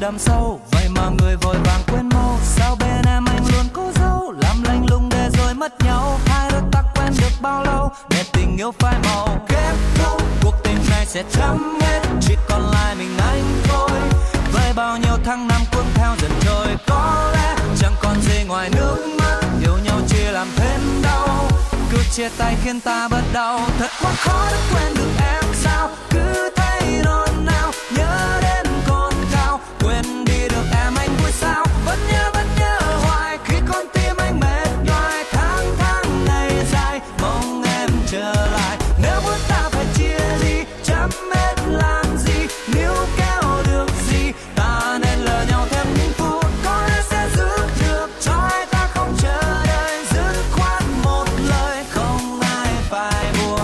đậm sâu, vậy mà người vội vàng quên mau. Sao bên em anh luôn cố giấu, làm lạnh lùng để rồi mất nhau. Hai đôi ta quen được bao lâu để tình yêu phai màu. Kết thúc cuộc tình này sẽ chấm hết, chỉ còn lại mình anh thôi. Với bao nhiêu tháng năm cuốn theo dần trôi, có lẽ chẳng còn gì ngoài nước mắt. Yêu nhau chỉ làm thêm đau, cứ chia tay khiến ta bớt đau. Thật quá khó để quên được em sao, cứ thấy nôn nao nhớ đến con cao. Quên đi được em anh vui sao, vẫn nhớ hoài khi con tim anh mệt nhoài. Tháng tháng ngày dài mong em trở lại, nếu muốn ta phải chia ly chẳng biết làm gì. Níu kéo được gì ta nên lỡ nhau thêm những phút, có lẽ sẽ giữ được cho hai ta không chờ đợi. Dứt khoát một lời không ai phải buồn.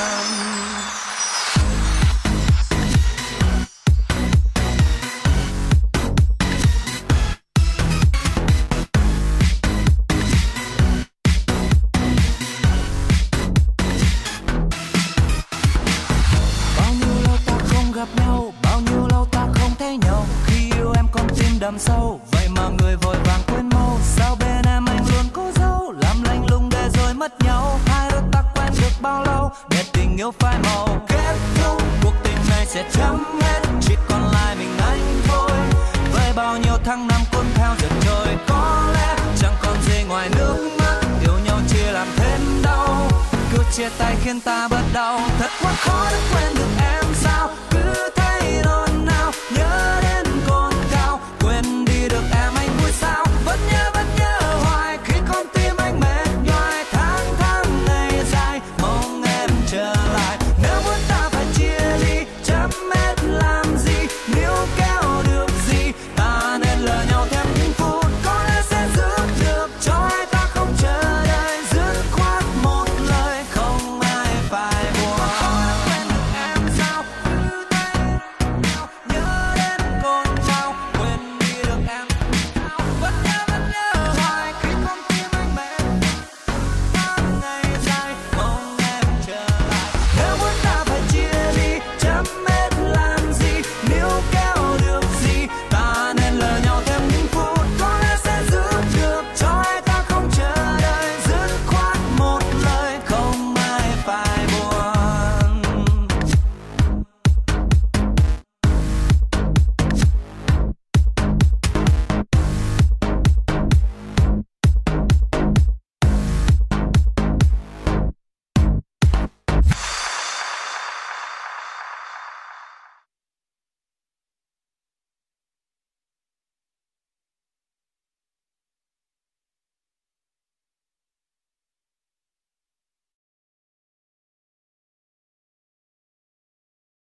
Bao nhiêu lâu ta không gặp nhau, bao nhiêu lâu ta không thấy nhau. Khi yêu em con tim đậm sâu, vậy mà người vội vàng quên mau. Sao bên em anh luôn cố giấu, làm lạnh lùng để rồi mất nhau. Hai đôi ta quen được bao lâu để tình yêu phai màu. Kết thúc cuộc tình này sẽ chấm hết, chỉ còn lại mình anh thôi. Với bao nhiêu tháng năm cuốn theo dần trôi, có lẽ chẳng còn gì ngoài nước mắt. Yêu nhau chỉ làm thêm đau, cứ chia tay khiến ta bớt đau. Thật quá khó để quên được em sao, cứ